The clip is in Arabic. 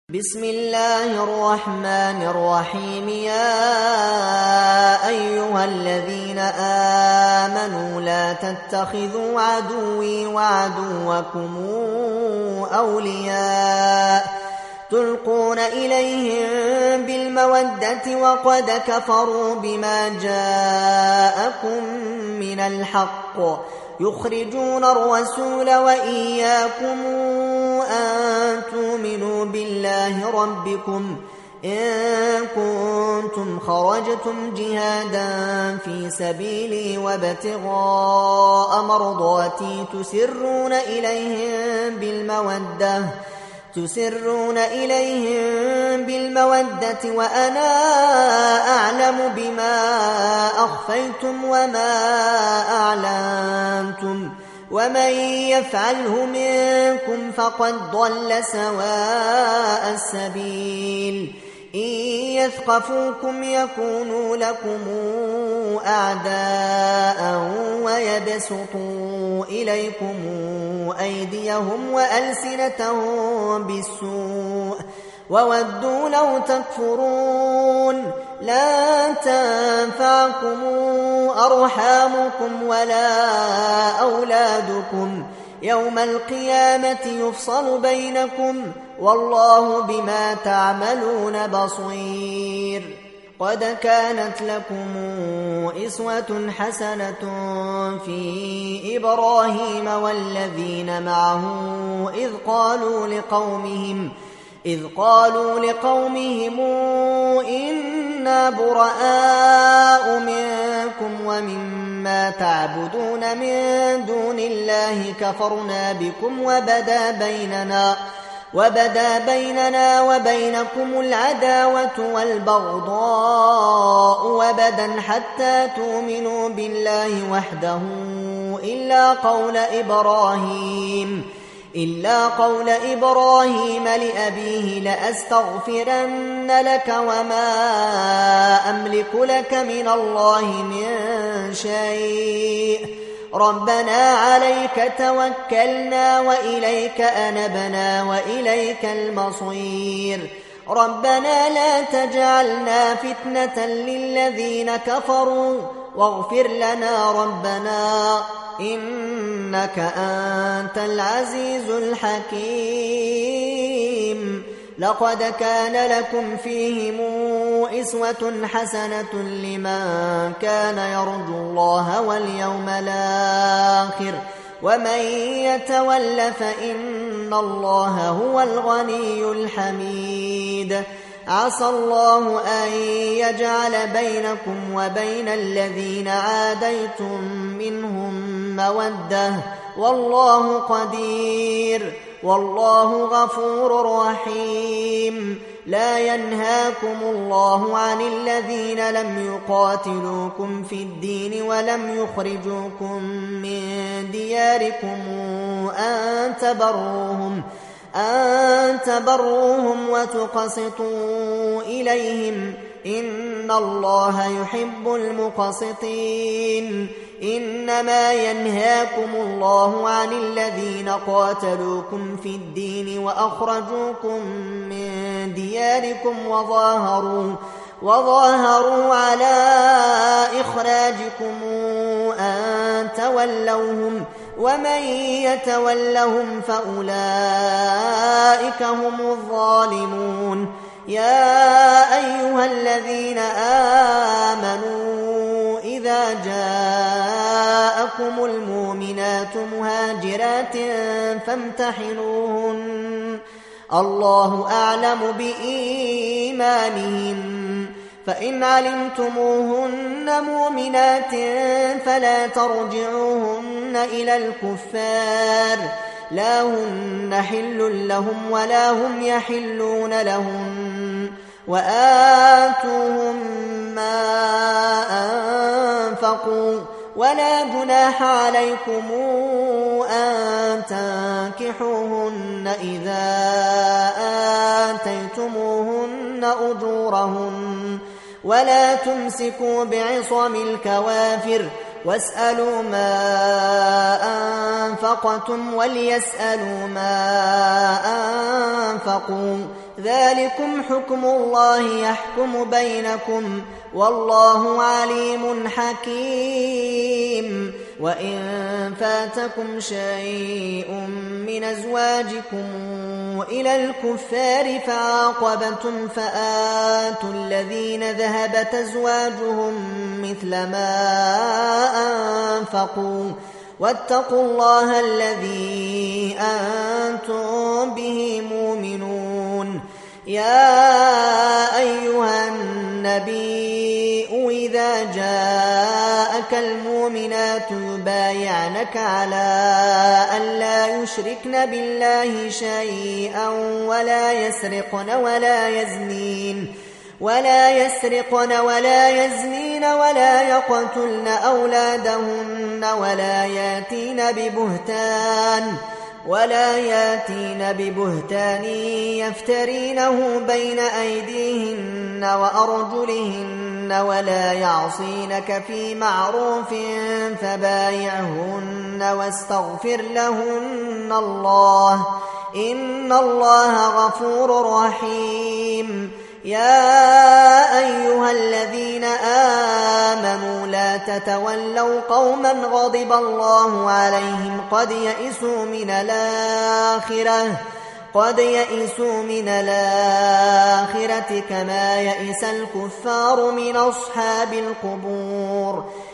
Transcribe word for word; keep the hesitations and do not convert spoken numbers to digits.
بسم الله الرحمن الرحيم. يا أيها الذين آمنوا لا تتخذوا عدوي وعدوكم أولياء تلقون إليهم بالمودة وقد كفروا بما جاءكم من الحق يخرجون الرسول وإياكم أن تؤمنوا بالله ربكم إن كنتم خرجتم جهادا في سبيلي وابتغاء مرضاتي تسرون إليهم بالمودة تسرون إليهم بالمودة وأنا أعلم بما أخفيتم وما أعلنتم ومن يفعله منكم فقد ضل سواء السبيل. إن يثقفوكم يكونوا لكم أعداء ويبسطوا إليكم أيديهم وألسنتهم بالسوء وودوا لو تكفرون. لا تنفعكم أرحامكم ولا أولادكم يوم القيامة يفصل بينكم والله بما تعملون بصير. قد كانت لكم أسوة حسنة في إبراهيم والذين معه إذ قالوا لقومهم إذ قالوا لقومهم إنا براء منكم ومما تعبدون من دون الله كفرنا بكم وبدا بيننا وبدا بيننا وبينكم العداوة والبغضاء وبدا حتى تؤمنوا بالله وحده إلا قول إبراهيم إلا قول إبراهيم لأبيه لأستغفرن لك وما أملك لك من الله من شيء ربنا عليك توكلنا وإليك أنبنا وإليك المصير. ربنا لا تجعلنا فتنة للذين كفروا واغفر لنا ربنا إنك أنت العزيز الحكيم. لقد كان لكم فيهم أسوة حسنة لمن كان يرجو الله واليوم الآخر ومن يتول فإن الله هو الغني الحميد. عسى الله أن يجعل بينكم وبين الذين عاديتم منهم مودة والله قدير والله غفور رحيم. لا ينهاكم الله عن الذين لم يقاتلوكم في الدين ولم يخرجوكم من دياركم أن تبروهم أن تبروهم وتقسطوا إليهم إن الله يحب المقسطين. إنما ينهاكم الله عن الذين قاتلوكم في الدين وأخرجوكم من دياركم وظاهروا وظاهروا على إخراجكم أن تولوهم ومن يتولهم فأولئك هم الظالمون. يا أيها الذين آمنوا إذا جاءكم المؤمنات مهاجرات فامتحنوهن الله أعلم بإيمانهن فإن علمتموهن مؤمنات فلا ترجعوهن إلى الكفار لا هن حل لهم ولا هم يحلون لهم وآتوهم ما أنفقوا ولا جناح عليكم أن تنكحوهن إذا آتيتموهن أجورهن ولا تمسكوا بعصم الكوافر واسألوا ما أنفقتم وليسألوا ما أنفقوا ذلكم حكم الله يحكم بينكم والله عليم حكيم وإن فاتكم شيء من أزواجكم إلى الكفار فعاقبتم فآتوا الذين ذهبت أزواجهم مثل ما أنفقوا واتقوا الله الذي أنتم به مؤمنون يا أيها النبي إذا جاءك المؤمنات يبايعنك على أن لا يشركن بالله شيئا ولا يسرقن ولا يزنين ولا يسرقن ولا يزنين ولا يقتلن أولادهن ولا ياتين ببهتان ولا ياتين ببهتان يفترينه بين أيديهن وأرجلهن ولا يعصينك في معروف فبايعهن واستغفر لهن الله إن الله غفور رحيم يا أيها الذين آمنوا لا تتولوا قوما غضب الله عليهم قد يئسوا من الآخرة قد يئسوا من الآخرة كما يئس الكفار من أصحاب القبور